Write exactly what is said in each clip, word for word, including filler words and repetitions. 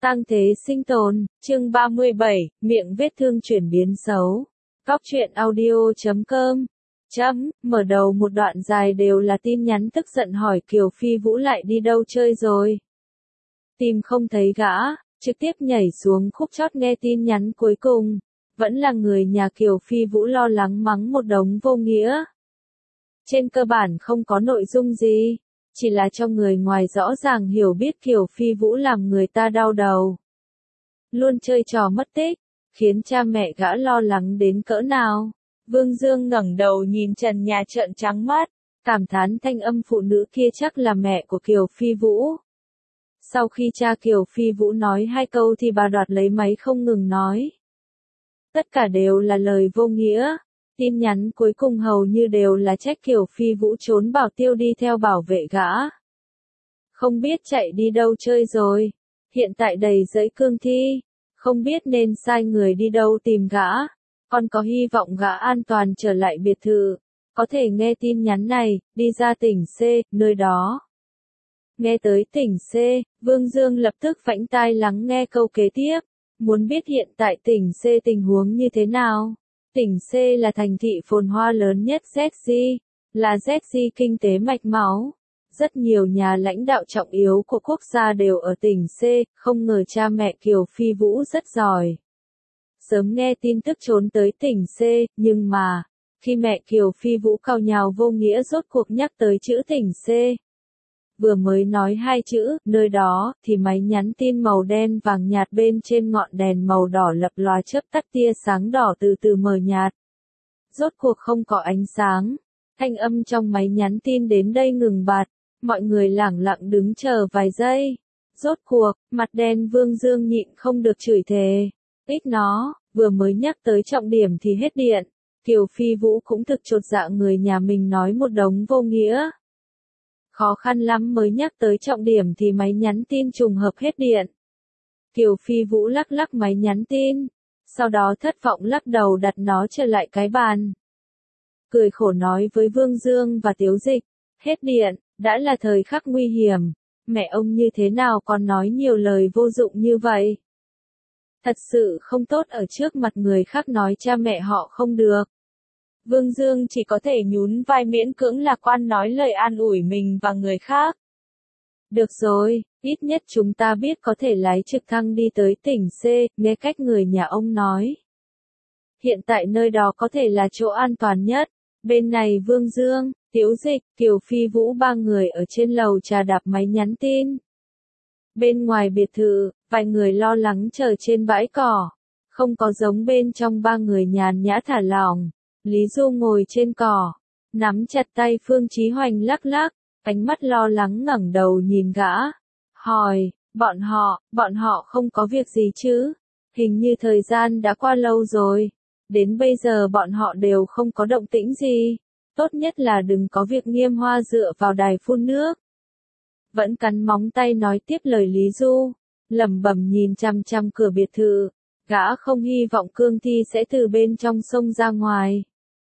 Tang thế sinh tồn, chương ba mươi bảy, miệng vết thương chuyển biến xấu. Góc truyện audio chấm com. Chấm, mở đầu một đoạn dài đều là tin nhắn tức giận hỏi Kiều Phi Vũ lại đi đâu chơi rồi. Tìm không thấy gã, trực tiếp nhảy xuống khúc chót nghe tin nhắn cuối cùng. Vẫn là người nhà Kiều Phi Vũ lo lắng mắng một đống vô nghĩa. Trên cơ bản không có nội dung gì. Chỉ là cho người ngoài rõ ràng hiểu biết Kiều Phi Vũ làm người ta đau đầu. Luôn chơi trò mất tích, khiến cha mẹ gã lo lắng đến cỡ nào. Vương Dương ngẩng đầu nhìn trần nhà trợn trắng mắt, cảm thán thanh âm phụ nữ kia chắc là mẹ của Kiều Phi Vũ. Sau khi cha Kiều Phi Vũ nói hai câu thì bà đoạt lấy máy không ngừng nói. Tất cả đều là lời vô nghĩa. Tin nhắn cuối cùng hầu như đều là trách Kiều Phi Vũ trốn bảo tiêu đi theo bảo vệ gã. Không biết chạy đi đâu chơi rồi. Hiện tại đầy giấy cương thi. Không biết nên sai người đi đâu tìm gã. Còn có hy vọng gã an toàn trở lại biệt thự. Có thể nghe tin nhắn này, đi ra tỉnh C, nơi đó. Nghe tới tỉnh C, Vương Dương lập tức vãnh tai lắng nghe câu kế tiếp. Muốn biết hiện tại tỉnh C tình huống như thế nào? Tỉnh C là thành thị phồn hoa lớn nhất Z G, là Z G kinh tế mạch máu. Rất nhiều nhà lãnh đạo trọng yếu của quốc gia đều ở tỉnh C, không ngờ cha mẹ Kiều Phi Vũ rất giỏi. Sớm nghe tin tức trốn tới tỉnh C, nhưng mà, khi mẹ Kiều Phi Vũ cào nhào vô nghĩa rốt cuộc nhắc tới chữ tỉnh C. Vừa mới nói hai chữ, nơi đó, thì máy nhắn tin màu đen vàng nhạt bên trên ngọn đèn màu đỏ lập lòa chớp tắt tia sáng đỏ từ từ mờ nhạt. Rốt cuộc không có ánh sáng. Thanh âm trong máy nhắn tin đến đây ngừng bặt. Mọi người lẳng lặng đứng chờ vài giây. Rốt cuộc, mặt đen Vương Dương nhịn không được chửi thề. Ít nó, vừa mới nhắc tới trọng điểm thì hết điện. Kiều Phi Vũ cũng thực chột dạ người nhà mình nói một đống vô nghĩa. Khó khăn lắm mới nhắc tới trọng điểm thì máy nhắn tin trùng hợp hết điện. Kiều Phi Vũ lắc lắc máy nhắn tin, sau đó thất vọng lắc đầu đặt nó trở lại cái bàn. Cười khổ nói với Vương Dương và Tiếu Dịch, hết điện, đã là thời khắc nguy hiểm, mẹ ông như thế nào còn nói nhiều lời vô dụng như vậy. Thật sự không tốt ở trước mặt người khác nói cha mẹ họ không được. Vương Dương chỉ có thể nhún vai miễn cưỡng lạc quan nói lời an ủi mình và người khác. Được rồi, ít nhất chúng ta biết có thể lái trực thăng đi tới tỉnh C, nghe cách người nhà ông nói. Hiện tại nơi đó có thể là chỗ an toàn nhất. Bên này Vương Dương, Tiếu Dịch, Kiều Phi Vũ ba người ở trên lầu trà đạp máy nhắn tin. Bên ngoài biệt thự, vài người lo lắng chờ trên bãi cỏ. Không có giống bên trong ba người nhàn nhã thả lỏng. Lý Du ngồi trên cỏ, nắm chặt tay Phương Chí Hoành lắc lắc, ánh mắt lo lắng ngẩng đầu nhìn gã, hỏi, bọn họ, bọn họ không có việc gì chứ? Hình như thời gian đã qua lâu rồi, đến bây giờ bọn họ đều không có động tĩnh gì, tốt nhất là đừng có việc Nghiêm Hoa dựa vào đài phun nước. Vẫn cắn móng tay nói tiếp lời Lý Du, lẩm bẩm nhìn chằm chằm cửa biệt thự, gã không hy vọng cương thi sẽ từ bên trong sông ra ngoài.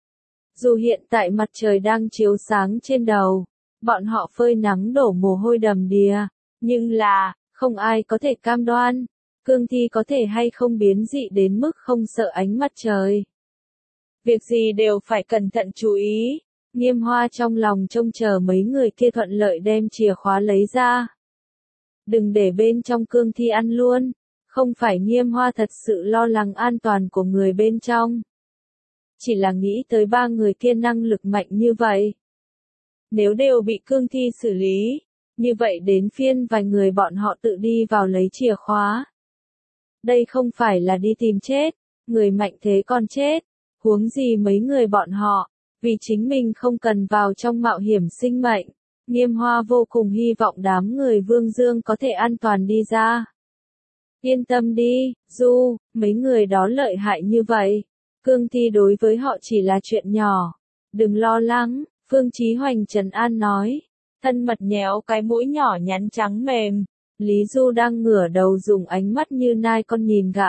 Dù hiện tại mặt trời đang chiếu sáng trên đầu, bọn họ phơi nắng đổ mồ hôi đầm đìa, nhưng là, không ai có thể cam đoan, cương thi có thể hay không biến dị đến mức không sợ ánh mặt trời. Việc gì đều phải cẩn thận chú ý, Nghiêm Hoa trong lòng trông chờ mấy người kia thuận lợi đem chìa khóa lấy ra. Đừng để bên trong cương thi ăn luôn, không phải Nghiêm Hoa thật sự lo lắng an toàn của người bên trong. Chỉ là nghĩ tới ba người kia năng lực mạnh như vậy. Nếu đều bị cương thi xử lý, như vậy đến phiên vài người bọn họ tự đi vào lấy chìa khóa. Đây không phải là đi tìm chết, người mạnh thế còn chết, huống gì mấy người bọn họ, vì chính mình không cần vào trong mạo hiểm sinh mệnh. Nghiêm Hoa vô cùng hy vọng đám người Vương Dương có thể an toàn đi ra. Yên tâm đi, Du, mấy người đó lợi hại như vậy. Cương thi đối với họ chỉ là chuyện nhỏ. Đừng lo lắng, Phương Chí Hoành trấn an nói. Thân mật nhéo cái mũi nhỏ nhắn trắng mềm. Lý Du đang ngửa đầu dùng ánh mắt như nai con nhìn gã.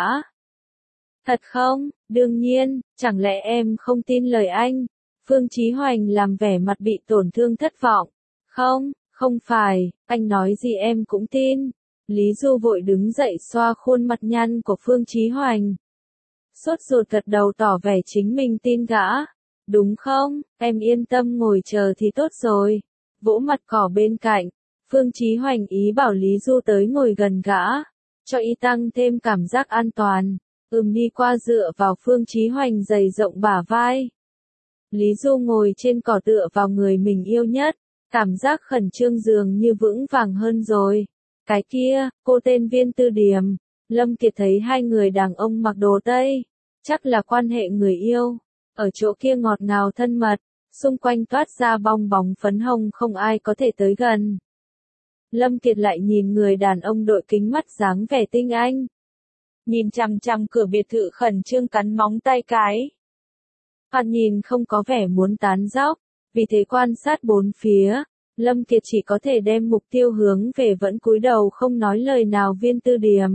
Thật không? Đương nhiên, chẳng lẽ em không tin lời anh? Phương Chí Hoành làm vẻ mặt bị tổn thương thất vọng. Không, không phải, anh nói gì em cũng tin. Lý Du vội đứng dậy xoa khuôn mặt nhăn của Phương Chí Hoành. Sốt ruột gật đầu tỏ vẻ chính mình tin gã. Đúng không, em yên tâm ngồi chờ thì tốt rồi. Vỗ mặt cỏ bên cạnh, Phương Chí Hoành ý bảo Lý Du tới ngồi gần gã, cho y tăng thêm cảm giác an toàn. Ừm đi qua dựa vào Phương Chí Hoành dày rộng bả vai. Lý Du ngồi trên cỏ tựa vào người mình yêu nhất, cảm giác khẩn trương dường như vững vàng hơn rồi. Cái kia, cô tên Viên Tư Điểm. Lâm Kiệt thấy hai người đàn ông mặc đồ Tây, chắc là quan hệ người yêu. Ở chỗ kia ngọt ngào thân mật, xung quanh toát ra bong bóng phấn hồng không ai có thể tới gần. Lâm Kiệt lại nhìn người đàn ông đội kính mắt dáng vẻ tinh anh. Nhìn chằm chằm cửa biệt thự khẩn trương cắn móng tay cái. Hắn nhìn không có vẻ muốn tán dóc, vì thế quan sát bốn phía, Lâm Kiệt chỉ có thể đem mục tiêu hướng về vẫn cúi đầu không nói lời nào Viên Tư Điểm.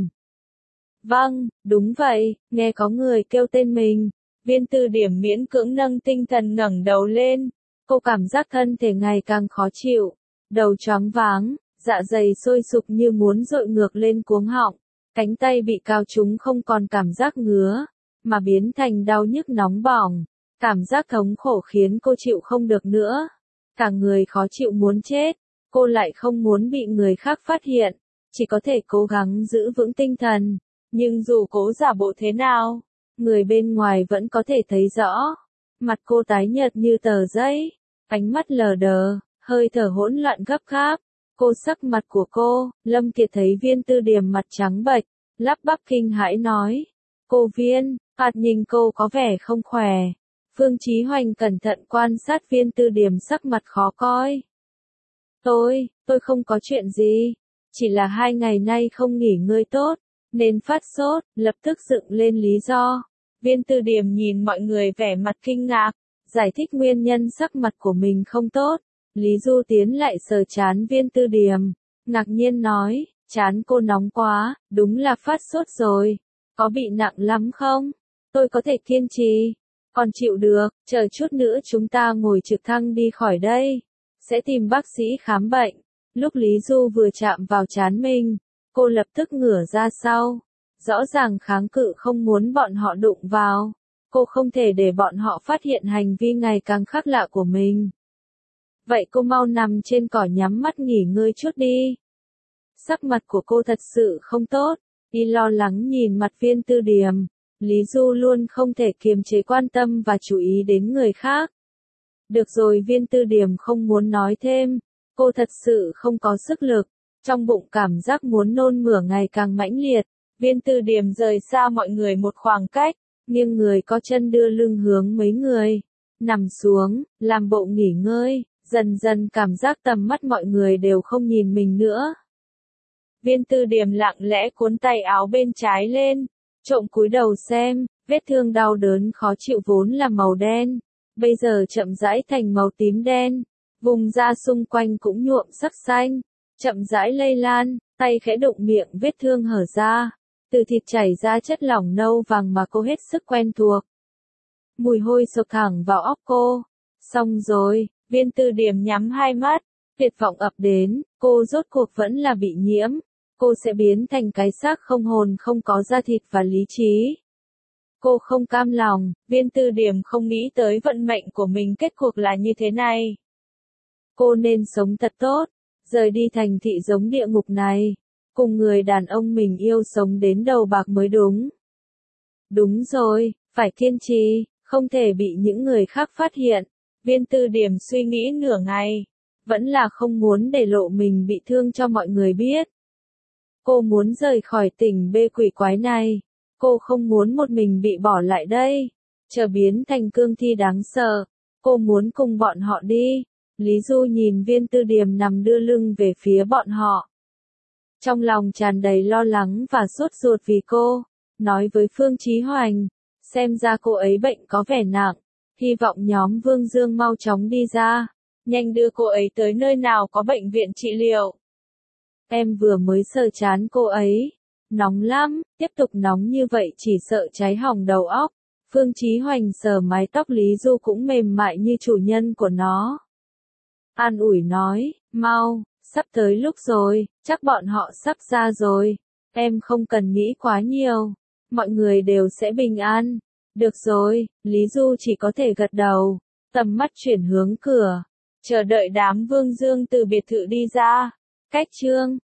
Vâng, đúng vậy, nghe có người kêu tên mình. Viên Tư Điểm miễn cưỡng nâng tinh thần ngẩng đầu lên, cô cảm giác thân thể ngày càng khó chịu, đầu choáng váng, dạ dày sôi sục như muốn dội ngược lên cuống họng, cánh tay bị cào trúng không còn cảm giác ngứa, mà biến thành đau nhức nóng bỏng, cảm giác thống khổ khiến cô chịu không được nữa, cả người khó chịu muốn chết, cô lại không muốn bị người khác phát hiện, chỉ có thể cố gắng giữ vững tinh thần, nhưng dù cố giả bộ thế nào, người bên ngoài vẫn có thể thấy rõ. Mặt cô tái nhợt như tờ giấy, ánh mắt lờ đờ, hơi thở hỗn loạn gấp gáp. Cô sắc mặt của cô, Lâm Kiệt thấy Viên Tư Điểm mặt trắng bệch, lắp bắp kinh hãi nói. Cô Viên, hạt nhìn cô có vẻ không khỏe. Phương Chí Hoành cẩn thận quan sát Viên Tư Điểm sắc mặt khó coi. Tôi, tôi không có chuyện gì. Chỉ là hai ngày nay không nghỉ ngơi tốt, nên phát sốt, lập tức dựng lên lý do. Viên Tư Điểm nhìn mọi người vẻ mặt kinh ngạc, giải thích nguyên nhân sắc mặt của mình không tốt. Lý Du tiến lại sờ trán Viên Tư Điểm, ngạc nhiên nói, trán cô nóng quá, đúng là phát sốt rồi. Có bị nặng lắm không? Tôi có thể kiên trì. Còn chịu được, chờ chút nữa chúng ta ngồi trực thăng đi khỏi đây. Sẽ tìm bác sĩ khám bệnh. Lúc Lý Du vừa chạm vào trán mình, cô lập tức ngửa ra sau. Rõ ràng kháng cự không muốn bọn họ đụng vào. Cô không thể để bọn họ phát hiện hành vi ngày càng khác lạ của mình. Vậy cô mau nằm trên cỏ nhắm mắt nghỉ ngơi chút đi. Sắc mặt của cô thật sự không tốt. Y lo lắng nhìn mặt Viên Tư Điểm. Lý Du luôn không thể kiềm chế quan tâm và chú ý đến người khác. Được rồi, Viên Tư Điểm không muốn nói thêm. Cô thật sự không có sức lực. Trong bụng cảm giác muốn nôn mửa ngày càng mãnh liệt. Viên Tư Điểm rời xa mọi người một khoảng cách, nghiêng người có chân đưa lưng hướng mấy người. Nằm xuống, làm bộ nghỉ ngơi, dần dần cảm giác tầm mắt mọi người đều không nhìn mình nữa. Viên Tư Điểm lặng lẽ cuốn tay áo bên trái lên, trộm cúi đầu xem, vết thương đau đớn khó chịu vốn là màu đen, bây giờ chậm rãi thành màu tím đen, vùng da xung quanh cũng nhuộm sắc xanh, chậm rãi lây lan, tay khẽ đụng miệng vết thương hở ra, từ thịt chảy ra chất lỏng nâu vàng mà cô hết sức quen thuộc. Mùi hôi sộc thẳng vào óc cô. Xong rồi, Viên Tư Điểm nhắm hai mắt, tuyệt vọng ập đến, cô rốt cuộc vẫn là bị nhiễm. Cô sẽ biến thành cái xác không hồn không có da thịt và lý trí. Cô không cam lòng, Viên Tư Điểm không nghĩ tới vận mệnh của mình kết cuộc là như thế này. Cô nên sống thật tốt, rời đi thành thị giống địa ngục này, cùng người đàn ông mình yêu sống đến đầu bạc mới đúng. Đúng rồi, phải kiên trì, không thể bị những người khác phát hiện. Viên Tư Điểm suy nghĩ nửa ngày, vẫn là không muốn để lộ mình bị thương cho mọi người biết. Cô muốn rời khỏi tỉnh bê quỷ quái này. Cô không muốn một mình bị bỏ lại đây. Chờ biến thành cương thi đáng sợ. Cô muốn cùng bọn họ đi. Lý Du nhìn Viên Tư Điểm nằm đưa lưng về phía bọn họ. Trong lòng tràn đầy lo lắng và sốt ruột vì cô. Nói với Phương Chí Hoành. Xem ra cô ấy bệnh có vẻ nặng. Hy vọng nhóm Vương Dương mau chóng đi ra. Nhanh đưa cô ấy tới nơi nào có bệnh viện trị liệu. Em vừa mới sờ trán cô ấy. Nóng lắm, tiếp tục nóng như vậy chỉ sợ cháy hỏng đầu óc. Phương Chí Hoành sờ mái tóc Lý Du cũng mềm mại như chủ nhân của nó. An ủi nói, mau, Sắp tới lúc rồi, chắc bọn họ sắp ra rồi. Em không cần nghĩ quá nhiều. Mọi người đều sẽ bình an. Được rồi, Lý Du chỉ có thể gật đầu. Tầm mắt chuyển hướng cửa. Chờ đợi đám Vương Dương từ biệt thự đi ra. Cách chương